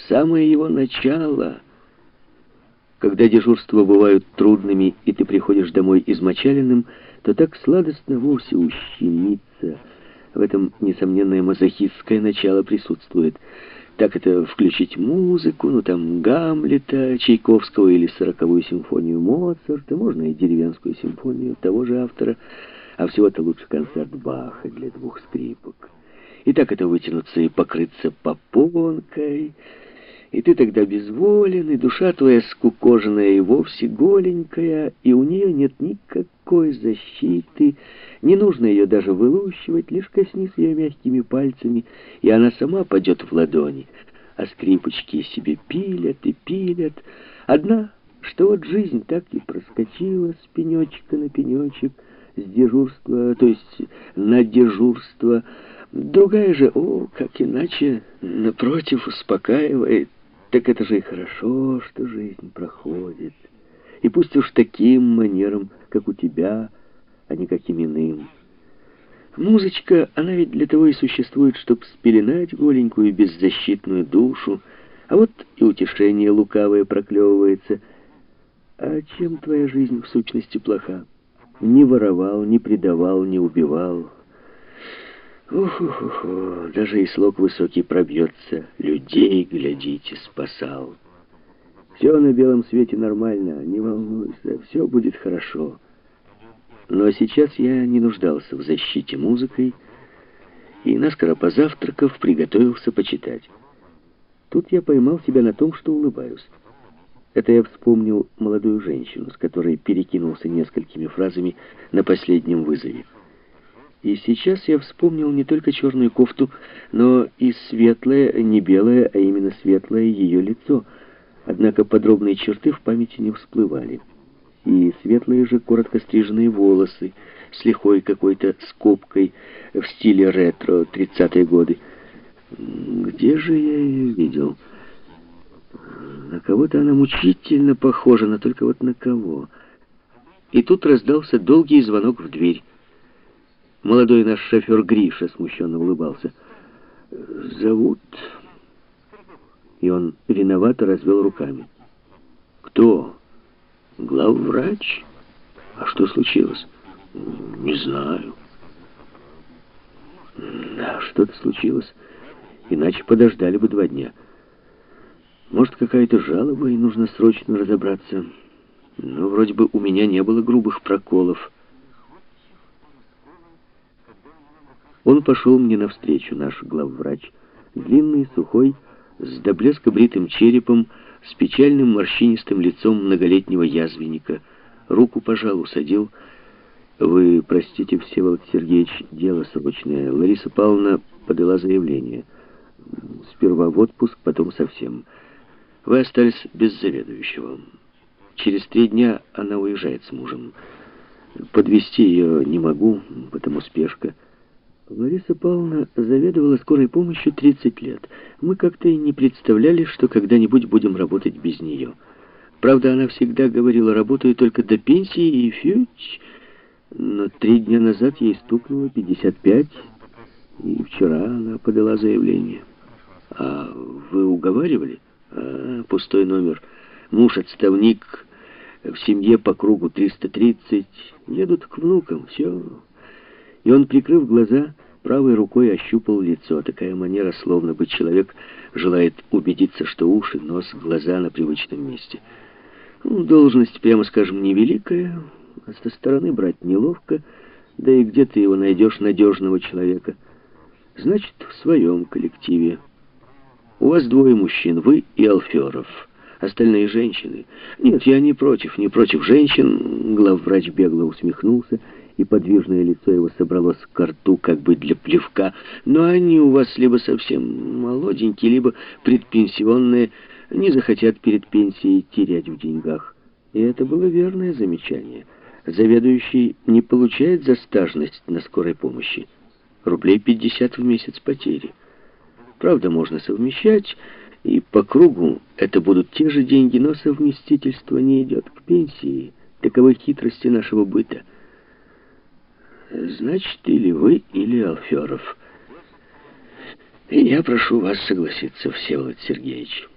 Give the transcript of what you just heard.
в самое его начало. Когда дежурства бывают трудными, и ты приходишь домой измочаленным, то так сладостно вовсе ущемиться. В этом несомненное мазохистское начало присутствует. Так это включить музыку, ну там Гамлета, Чайковского или 40-ю симфонию Моцарта, можно и деревенскую симфонию того же автора, а всего-то лучше концерт Баха для 2 скрипок. И так это вытянуться и покрыться попонкой, и ты тогда безволен, и душа твоя скукоженная и вовсе голенькая, и у нее нет никакой защиты, не нужно ее даже вылущивать, лишь коснись ее мягкими пальцами, и она сама падет в ладони, а скрипочки себе пилят и пилят. Одна, что вот жизнь так и проскочила с пенечка на пенечек, с дежурства, то есть на дежурство. Другая же, как иначе, напротив, успокаивает. Так это же и хорошо, что жизнь проходит. И пусть уж таким манером, как у тебя, а не каким иным. Музычка, она ведь для того и существует, чтобы спеленать голенькую беззащитную душу. А вот и утешение лукавое проклевывается. А чем твоя жизнь в сущности плоха? Не воровал, не предавал, не убивал. Ух-ух-ух, даже и слог высокий пробьется. Людей, глядите, спасал. Все на белом свете нормально, не волнуйся, все будет хорошо. Но сейчас я не нуждался в защите музыкой, и, наскоро позавтракав, приготовился почитать. Тут я поймал себя на том, что улыбаюсь. Это я вспомнил молодую женщину, с которой перекинулся несколькими фразами на последнем вызове. И сейчас я вспомнил не только черную кофту, но и светлое, не белое, а именно светлое ее лицо. Однако подробные черты в памяти не всплывали. И светлые же коротко стриженные волосы, с лихой какой-то скобкой в стиле ретро, 30-е годы. Где же я ее видел? На кого-то она мучительно похожа, но только вот на кого? И тут раздался долгий звонок в дверь. Молодой наш шофер Гриша смущенно улыбался. «Зовут?» И он виновато развел руками. «Кто? Главврач? А что случилось?» «Не знаю». «Да, что-то случилось. Иначе подождали бы 2 дня. Может, какая-то жалоба, и нужно срочно разобраться. Но вроде бы у меня не было грубых проколов». Он пошел мне навстречу, наш главврач. Длинный, сухой, с до блеска бритым черепом, с печальным морщинистым лицом многолетнего язвенника. Руку пожал, усадил. «Вы простите, Всеволод Сергеевич, дело срочное. Лариса Павловна подала заявление. Сперва в отпуск, потом совсем. Вы остались без заведующего. Через 3 дня она уезжает с мужем. Подвезти ее не могу, потому спешка». Лариса Павловна заведовала скорой помощью 30 лет. Мы как-то и не представляли, что когда-нибудь будем работать без нее. Правда, она всегда говорила, работаю только до пенсии и фють. Но 3 дня назад ей стукнуло 55, и вчера она подала заявление. А вы уговаривали? Пустой номер. Муж отставник, в семье по кругу 330. Едут к внукам, все. И он, прикрыв глаза, правой рукой ощупал лицо. Такая манера, словно бы человек желает убедиться, что уши, нос, глаза на привычном месте. Должность, прямо скажем, невеликая, а со стороны брать неловко, да и где ты его найдешь, надежного человека? Значит, в своем коллективе. У вас 2 мужчин, вы и Алферов. Остальные женщины. Нет, я не против женщин. Главврач бегло усмехнулся, и подвижное лицо его собралось к рту, как бы для плевка. Но они у вас либо совсем молоденькие, либо предпенсионные, не захотят перед пенсией терять в деньгах. И это было верное замечание. Заведующий не получает за стажность на скорой помощи. Рублей 50 в месяц потери. Правда, можно совмещать, и по кругу это будут те же деньги, но совместительство не идет к пенсии. Таковы хитрости нашего быта. Значит, или вы, или Алферов. И я прошу вас согласиться, Всеволод Сергеевич.